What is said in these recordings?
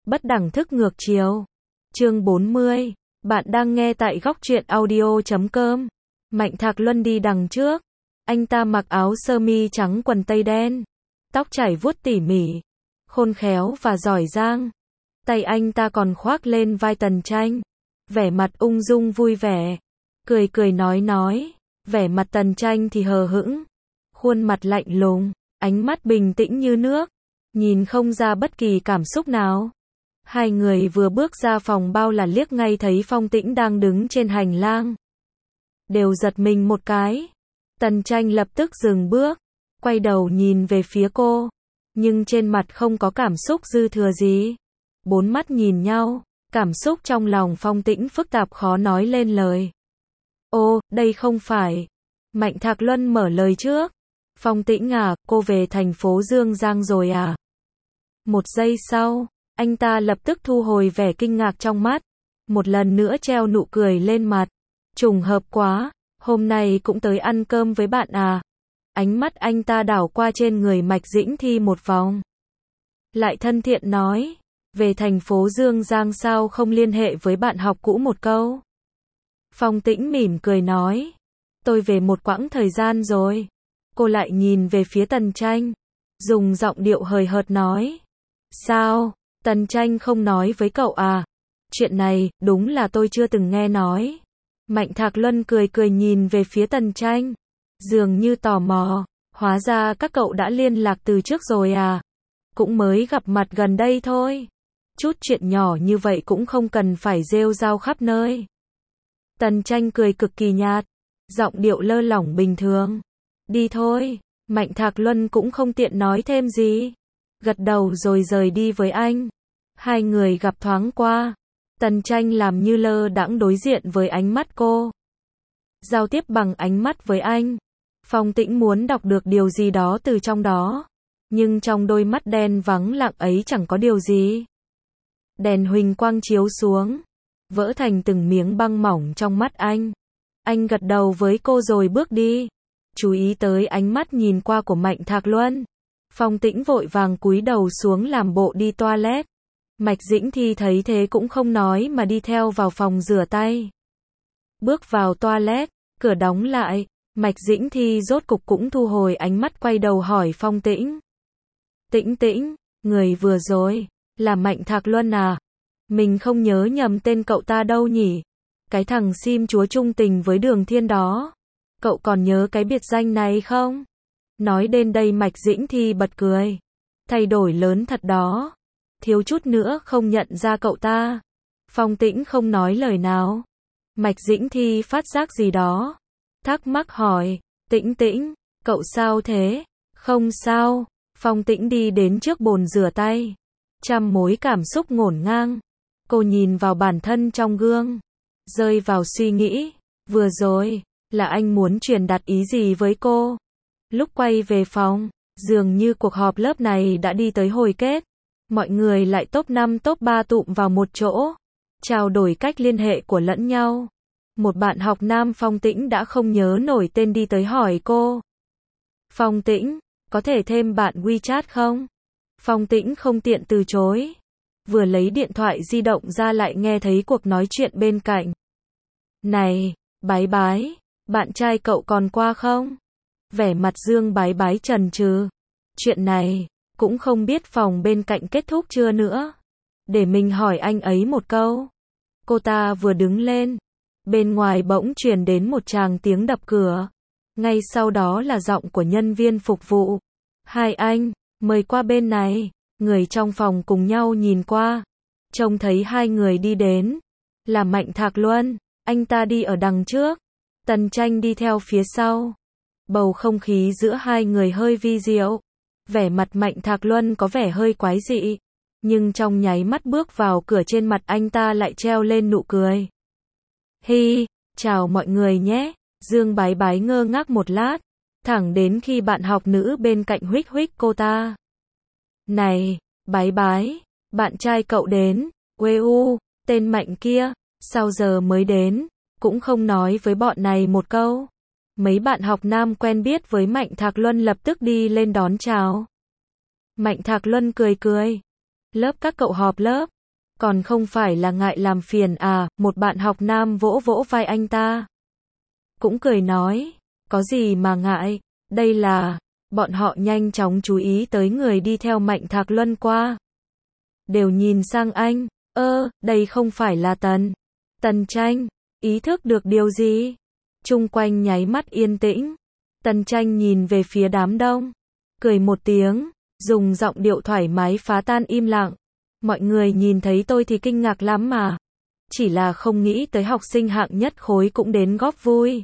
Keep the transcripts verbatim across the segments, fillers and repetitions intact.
Bất đẳng thức ngược chiều. Chương bốn mươi. Bạn đang nghe tại góc truyện audio chấm com. Mạnh Thạc Luân đi đằng trước. Anh ta mặc áo sơ mi trắng quần tây đen. Tóc chải vuốt tỉ mỉ. Khôn khéo và giỏi giang. Tay anh ta còn khoác lên vai Tần Tranh. Vẻ mặt ung dung vui vẻ. Cười cười nói nói. Vẻ mặt Tần Tranh thì hờ hững. Khuôn mặt lạnh lùng. Ánh mắt bình tĩnh như nước. Nhìn không ra bất kỳ cảm xúc nào. Hai người vừa bước ra phòng bao là liếc ngay thấy Phong Tĩnh đang đứng trên hành lang. Đều giật mình một cái. Tần Tranh lập tức dừng bước. Quay đầu nhìn về phía cô. Nhưng trên mặt không có cảm xúc dư thừa gì. Bốn mắt nhìn nhau. Cảm xúc trong lòng Phong Tĩnh phức tạp khó nói lên lời. Ô, đây không phải. Mạnh Thạc Luân mở lời trước. Phong Tĩnh à, cô về thành phố Dương Giang rồi à? Một giây sau, anh ta lập tức thu hồi vẻ kinh ngạc trong mắt. Một lần nữa treo nụ cười lên mặt. Trùng hợp quá, hôm nay cũng tới ăn cơm với bạn à? Ánh mắt anh ta đảo qua trên người Mạch Dĩnh Thi một vòng. Lại thân thiện nói, về thành phố Dương Giang sao không liên hệ với bạn học cũ một câu? Phong Tĩnh mỉm cười nói, tôi về một quãng thời gian rồi. Cô lại nhìn về phía Tần Tranh, dùng giọng điệu hời hợt nói. Sao, Tần Tranh không nói với cậu à? Chuyện này, đúng là tôi chưa từng nghe nói. Mạnh Thạc Luân cười cười nhìn về phía Tần Tranh. Dường như tò mò, hóa ra các cậu đã liên lạc từ trước rồi à? Cũng mới gặp mặt gần đây thôi. Chút chuyện nhỏ như vậy cũng không cần phải rêu rao khắp nơi. Tần Tranh cười cực kỳ nhạt, giọng điệu lơ lỏng bình thường. Đi thôi, Mạnh Thạc Luân cũng không tiện nói thêm gì. Gật đầu rồi rời đi với anh. Hai người gặp thoáng qua. Tần Tranh làm như lơ đãng đối diện với ánh mắt cô. Giao tiếp bằng ánh mắt với anh. Phong Tĩnh muốn đọc được điều gì đó từ trong đó. Nhưng trong đôi mắt đen vắng lặng ấy chẳng có điều gì. Đèn huỳnh quang chiếu xuống. Vỡ thành từng miếng băng mỏng trong mắt anh. Anh gật đầu với cô rồi bước đi. Chú ý tới ánh mắt nhìn qua của Mạnh Thạc Luân. Phong Tĩnh vội vàng cúi đầu xuống làm bộ đi toilet. Mạch Dĩnh Thi thấy thế cũng không nói mà đi theo vào phòng rửa tay. Bước vào toilet, cửa đóng lại, Mạch Dĩnh Thi rốt cục cũng thu hồi ánh mắt quay đầu hỏi Phong Tĩnh. Tĩnh Tĩnh, người vừa rồi, là Mạnh Thạc Luân à? Mình không nhớ nhầm tên cậu ta đâu nhỉ? Cái thằng sim chúa trung tình với Đường Thiên đó. Cậu còn nhớ cái biệt danh này không? Nói đến đây Mạch Dĩnh Thi bật cười. Thay đổi lớn thật đó. Thiếu chút nữa không nhận ra cậu ta. Phong Tĩnh không nói lời nào. Mạch Dĩnh Thi phát giác gì đó. Thắc mắc hỏi, Tĩnh Tĩnh, cậu sao thế? Không sao. Phong Tĩnh đi đến trước bồn rửa tay. Trăm mối cảm xúc ngổn ngang. Cô nhìn vào bản thân trong gương. Rơi vào suy nghĩ. Vừa rồi, là anh muốn truyền đạt ý gì với cô? Lúc quay về phòng, dường như cuộc họp lớp này đã đi tới hồi kết. Mọi người lại top năm top ba tụm vào một chỗ. Trao đổi cách liên hệ của lẫn nhau. Một bạn học nam Phong Tĩnh đã không nhớ nổi tên đi tới hỏi cô. Phong Tĩnh, có thể thêm bạn WeChat không? Phong Tĩnh không tiện từ chối. Vừa lấy điện thoại di động ra lại nghe thấy cuộc nói chuyện bên cạnh. Này, Bái Bái, bạn trai cậu còn qua không? Vẻ mặt Dương Bái Bái chần chừ. Chuyện này, cũng không biết phòng bên cạnh kết thúc chưa nữa. Để mình hỏi anh ấy một câu. Cô ta vừa đứng lên. Bên ngoài bỗng truyền đến một tràng tiếng đập cửa. Ngay sau đó là giọng của nhân viên phục vụ. Hai anh, mời qua bên này. Người trong phòng cùng nhau nhìn qua. Trông thấy hai người đi đến. Là Mạnh Thạc Luân. Anh ta đi ở đằng trước. Tần Tranh đi theo phía sau. Bầu không khí giữa hai người hơi vi diệu. Vẻ mặt Mạnh Thạc Luân có vẻ hơi quái dị. Nhưng trong nháy mắt bước vào cửa trên mặt anh ta lại treo lên nụ cười. Hi, chào mọi người nhé. Dương Bái Bái ngơ ngác một lát. Thẳng đến khi bạn học nữ bên cạnh huých huých cô ta. Này, Bái Bái, bạn trai cậu đến. Uê u, tên Mạnh kia, sao giờ mới đến? Cũng không nói với bọn này một câu. Mấy bạn học nam quen biết với Mạnh Thạc Luân lập tức đi lên đón chào. Mạnh Thạc Luân cười cười. Lớp các cậu họp lớp. Còn không phải là ngại làm phiền à, một bạn học nam vỗ vỗ vai anh ta. Cũng cười nói, có gì mà ngại, đây là, bọn họ nhanh chóng chú ý tới người đi theo Mạnh Thạc Luân qua. Đều nhìn sang anh, ơ, đây không phải là Tần. Tần Tranh, ý thức được điều gì? Chung quanh nháy mắt yên tĩnh. Tần Tranh nhìn về phía đám đông, cười một tiếng, dùng giọng điệu thoải mái phá tan im lặng. Mọi người nhìn thấy tôi thì kinh ngạc lắm mà. Chỉ là không nghĩ tới học sinh hạng nhất khối cũng đến góp vui.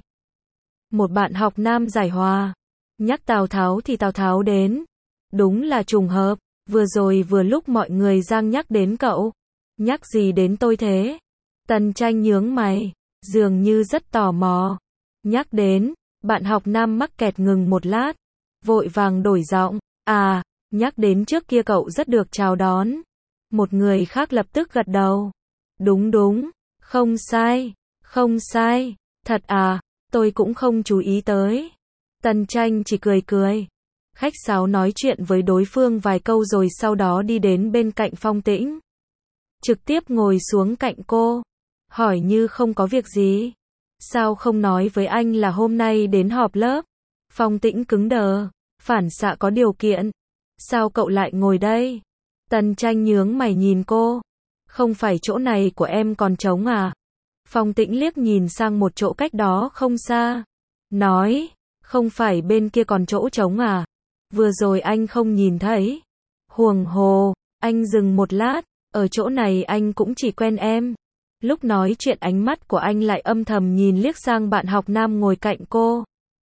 Một bạn học nam giải hòa. Nhắc Tào Tháo thì Tào Tháo đến. Đúng là trùng hợp. Vừa rồi vừa lúc mọi người giang nhắc đến cậu. Nhắc gì đến tôi thế? Tần Tranh nhướng mày. Dường như rất tò mò. Nhắc đến. Bạn học nam mắc kẹt ngừng một lát. Vội vàng đổi giọng. À, nhắc đến trước kia cậu rất được chào đón. Một người khác lập tức gật đầu. Đúng đúng. Không sai. Không sai. Thật à, tôi cũng không chú ý tới. Tần Tranh chỉ cười cười. Khách sáo nói chuyện với đối phương vài câu rồi sau đó đi đến bên cạnh Phong Tĩnh. Trực tiếp ngồi xuống cạnh cô. Hỏi như không có việc gì. Sao không nói với anh là hôm nay đến họp lớp? Phong Tĩnh cứng đờ. Phản xạ có điều kiện. Sao cậu lại ngồi đây? Tần Tranh nhướng mày nhìn cô. Không phải chỗ này của em còn trống à? Phong Tĩnh liếc nhìn sang một chỗ cách đó không xa. Nói, không phải bên kia còn chỗ trống à? Vừa rồi anh không nhìn thấy. Huồng hồ, anh dừng một lát, ở chỗ này anh cũng chỉ quen em. Lúc nói chuyện ánh mắt của anh lại âm thầm nhìn liếc sang bạn học nam ngồi cạnh cô.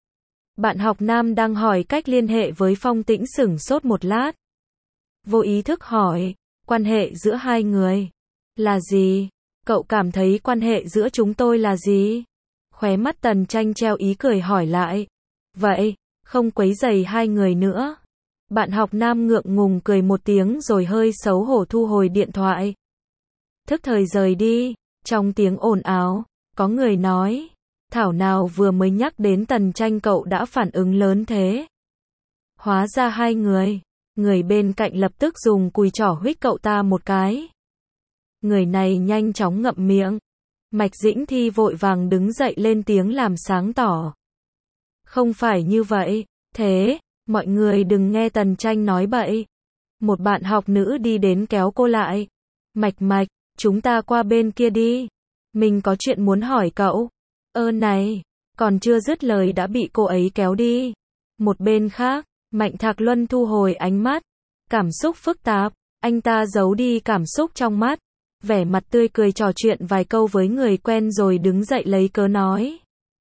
Bạn học nam đang hỏi cách liên hệ với Phong Tĩnh sửng sốt một lát. Vô ý thức hỏi, quan hệ giữa hai người là gì? Cậu cảm thấy quan hệ giữa chúng tôi là gì? Khóe mắt Tần Tranh treo ý cười hỏi lại. Vậy, không quấy rầy hai người nữa. Bạn học nam ngượng ngùng cười một tiếng rồi hơi xấu hổ thu hồi điện thoại. Thức thời rời đi, trong tiếng ồn ào, có người nói. Thảo nào vừa mới nhắc đến Tần Tranh cậu đã phản ứng lớn thế. Hóa ra hai người. Người bên cạnh lập tức dùng cùi trỏ huých cậu ta một cái. Người này nhanh chóng ngậm miệng. Mạch Dĩnh Thi vội vàng đứng dậy lên tiếng làm sáng tỏ. Không phải như vậy, thế, mọi người đừng nghe Tần Tranh nói bậy. Một bạn học nữ đi đến kéo cô lại. Mạch Mạch, chúng ta qua bên kia đi. Mình có chuyện muốn hỏi cậu. Ơ này, còn chưa dứt lời đã bị cô ấy kéo đi. Một bên khác, Mạnh Thạc Luân thu hồi ánh mắt. Cảm xúc phức tạp, anh ta giấu đi cảm xúc trong mắt. Vẻ mặt tươi cười trò chuyện vài câu với người quen rồi đứng dậy lấy cớ nói.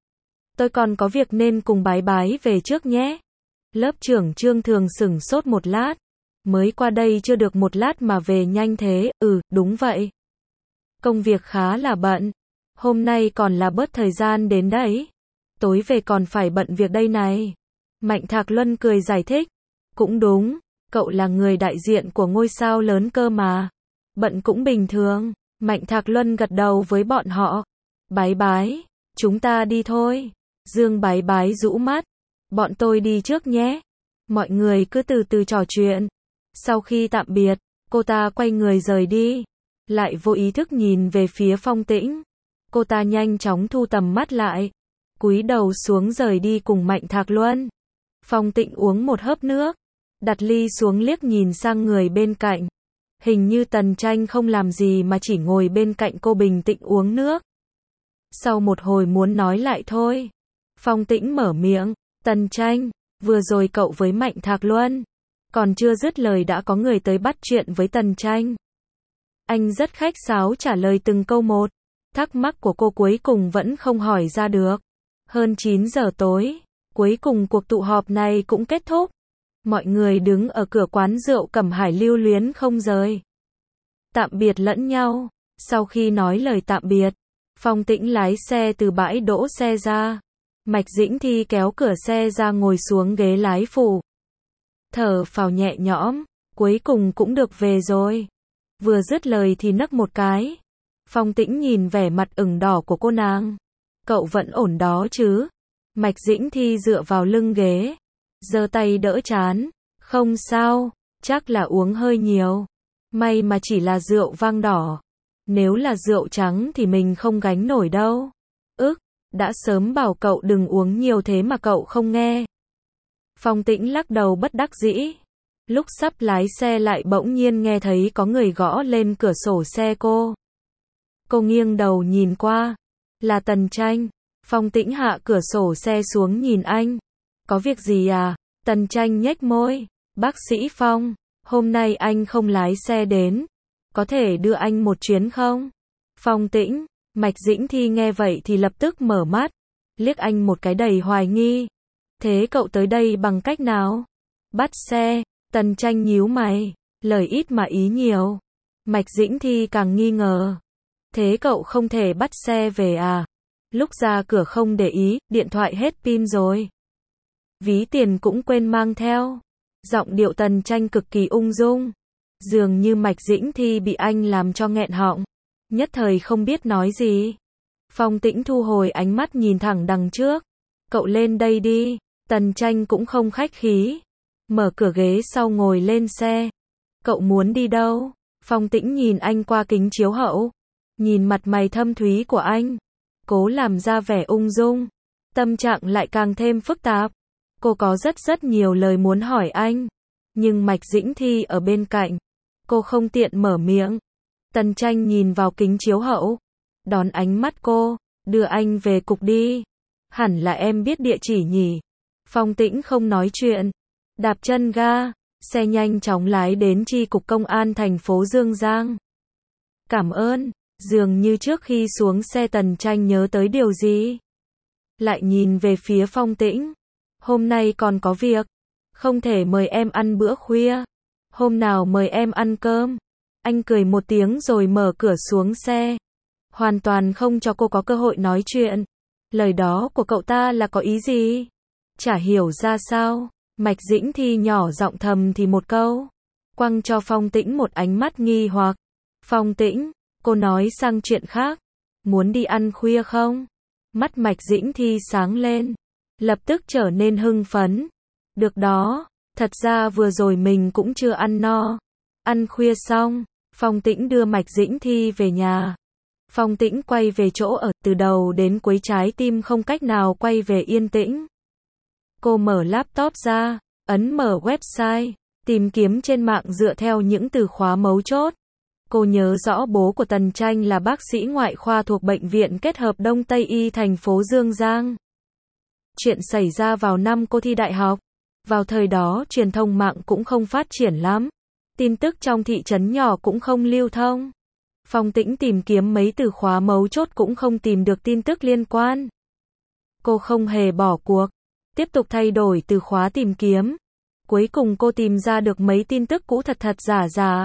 Tôi còn có việc nên cùng bái bái về trước nhé. Lớp trưởng Trương Thường sửng sốt một lát. Mới qua đây chưa được một lát mà về nhanh thế, ừ, đúng vậy. Công việc khá là bận. Hôm nay còn là bớt thời gian đến đấy. Tối về còn phải bận việc đây này. Mạnh Thạc Luân cười giải thích. Cũng đúng, cậu là người đại diện của ngôi sao lớn cơ mà. Bận cũng bình thường. Mạnh Thạc Luân gật đầu với bọn họ. Bái bái, chúng ta đi thôi. Dương bái bái rũ mắt. Bọn tôi đi trước nhé. Mọi người cứ từ từ trò chuyện. Sau khi tạm biệt, cô ta quay người rời đi. Lại vô ý thức nhìn về phía Phong Tĩnh. Cô ta nhanh chóng thu tầm mắt lại. Cúi đầu xuống rời đi cùng Mạnh Thạc Luân. Phong Tĩnh uống một hớp nước. Đặt ly xuống liếc nhìn sang người bên cạnh. Hình như Tần Tranh không làm gì mà chỉ ngồi bên cạnh cô bình tĩnh uống nước. Sau một hồi muốn nói lại thôi. Phong Tĩnh mở miệng. Tần Tranh, vừa rồi cậu với Mạnh Thạc Luân. Còn chưa dứt lời đã có người tới bắt chuyện với Tần Tranh. Anh rất khách sáo trả lời từng câu một. Thắc mắc của cô cuối cùng vẫn không hỏi ra được. Hơn chín giờ tối, cuối cùng cuộc tụ họp này cũng kết thúc. Mọi người đứng ở cửa quán rượu Cẩm Hải lưu luyến không rời. Tạm biệt lẫn nhau. Sau khi nói lời tạm biệt, Phong Tĩnh lái xe từ bãi đỗ xe ra. Mạch Dĩnh Thi kéo cửa xe ra ngồi xuống ghế lái phụ. Thở phào nhẹ nhõm, cuối cùng cũng được về rồi. Vừa dứt lời thì nấc một cái. Phong Tĩnh nhìn vẻ mặt ửng đỏ của cô nàng. Cậu vẫn ổn đó chứ? Mạch Dĩnh Thi dựa vào lưng ghế, giơ tay đỡ trán. Không sao, chắc là uống hơi nhiều. May mà chỉ là rượu vang đỏ. Nếu là rượu trắng thì mình không gánh nổi đâu. Ức, đã sớm bảo cậu đừng uống nhiều thế mà cậu không nghe. Phong Tĩnh lắc đầu bất đắc dĩ. Lúc sắp lái xe lại bỗng nhiên nghe thấy có người gõ lên cửa sổ xe cô. Cô nghiêng đầu nhìn qua. Là Tần Tranh. Phong Tĩnh hạ cửa sổ xe xuống nhìn anh. Có việc gì à? Tần Tranh nhếch môi. Bác sĩ Phong, hôm nay anh không lái xe đến. Có thể đưa anh một chuyến không? Phong Tĩnh, Mạch Dĩnh Thi nghe vậy thì lập tức mở mắt. Liếc anh một cái đầy hoài nghi. Thế cậu tới đây bằng cách nào? Bắt xe. Tần Tranh nhíu mày. Lời ít mà ý nhiều. Mạch Dĩnh Thi càng nghi ngờ. Thế cậu không thể bắt xe về à? Lúc ra cửa không để ý, điện thoại hết pin rồi. Ví tiền cũng quên mang theo. Giọng điệu Tần Tranh cực kỳ ung dung. Dường như Mạch Dĩnh Thi bị anh làm cho nghẹn họng. Nhất thời không biết nói gì. Phong Tĩnh thu hồi ánh mắt nhìn thẳng đằng trước. Cậu lên đây đi. Tần Tranh cũng không khách khí. Mở cửa ghế sau ngồi lên xe. Cậu muốn đi đâu? Phong Tĩnh nhìn anh qua kính chiếu hậu. Nhìn mặt mày thâm thúy của anh. Cố làm ra vẻ ung dung. Tâm trạng lại càng thêm phức tạp. Cô có rất rất nhiều lời muốn hỏi anh. Nhưng Mạch Dĩnh Thi ở bên cạnh. Cô không tiện mở miệng. Tần Tranh nhìn vào kính chiếu hậu. Đón ánh mắt cô. Đưa anh về cục đi. Hẳn là em biết địa chỉ nhỉ. Phong Tĩnh không nói chuyện. Đạp chân ga. Xe nhanh chóng lái đến chi cục công an thành phố Dương Giang. Cảm ơn. Dường như trước khi xuống xe Tần Tranh nhớ tới điều gì. Lại nhìn về phía Phong Tĩnh. Hôm nay còn có việc. Không thể mời em ăn bữa khuya. Hôm nào mời em ăn cơm. Anh cười một tiếng rồi mở cửa xuống xe. Hoàn toàn không cho cô có cơ hội nói chuyện. Lời đó của cậu ta là có ý gì? Chả hiểu ra sao. Mạch Dĩnh Thi nhỏ giọng thầm thì một câu. Quăng cho Phong Tĩnh một ánh mắt nghi hoặc. Phong Tĩnh, cô nói sang chuyện khác. Muốn đi ăn khuya không? Mắt Mạch Dĩnh Thi sáng lên. Lập tức trở nên hưng phấn. Được đó, thật ra vừa rồi mình cũng chưa ăn no. Ăn khuya xong, Phong Tĩnh đưa Mạch Dĩnh Thi về nhà. Phong Tĩnh quay về chỗ ở, từ đầu đến cuối trái tim không cách nào quay về yên tĩnh. Cô mở laptop ra, ấn mở website, tìm kiếm trên mạng dựa theo những từ khóa mấu chốt. Cô nhớ rõ bố của Tần Tranh là bác sĩ ngoại khoa thuộc Bệnh viện Kết hợp Đông Tây Y thành phố Dương Giang. Chuyện xảy ra vào năm cô thi đại học. Vào thời đó truyền thông mạng cũng không phát triển lắm. Tin tức trong thị trấn nhỏ cũng không lưu thông. Phong Tĩnh tìm kiếm mấy từ khóa mấu chốt cũng không tìm được tin tức liên quan. Cô không hề bỏ cuộc. Tiếp tục thay đổi từ khóa tìm kiếm. Cuối cùng cô tìm ra được mấy tin tức cũ thật thật giả giả.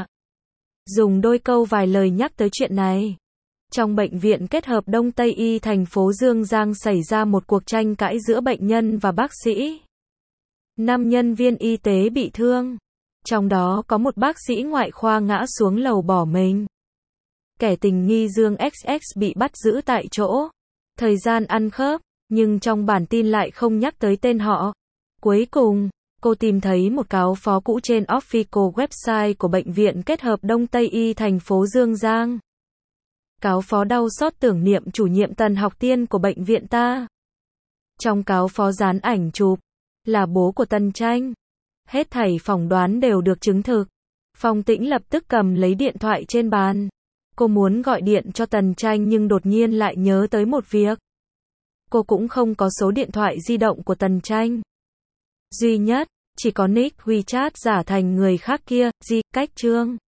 Dùng đôi câu vài lời nhắc tới chuyện này. Trong bệnh viện kết hợp Đông Tây Y thành phố Dương Giang xảy ra một cuộc tranh cãi giữa bệnh nhân và bác sĩ. Năm nhân viên y tế bị thương. Trong đó có một bác sĩ ngoại khoa ngã xuống lầu bỏ mình. Kẻ tình nghi Dương ích ích bị bắt giữ tại chỗ. Thời gian ăn khớp, nhưng trong bản tin lại không nhắc tới tên họ. Cuối cùng, cô tìm thấy một cáo phó cũ trên official website của Bệnh viện Kết hợp Đông Tây Y thành phố Dương Giang. Cáo phó đau xót tưởng niệm chủ nhiệm Tần Học Tiên của bệnh viện ta. Trong cáo phó dán ảnh chụp, là bố của Tần Tranh. Hết thảy phỏng đoán đều được chứng thực. Phong Tĩnh lập tức cầm lấy điện thoại trên bàn. Cô muốn gọi điện cho Tần Tranh nhưng đột nhiên lại nhớ tới một việc. Cô cũng không có số điện thoại di động của Tần Tranh. Duy nhất, chỉ có nick WeChat giả thành người khác kia, Di Cách Trương.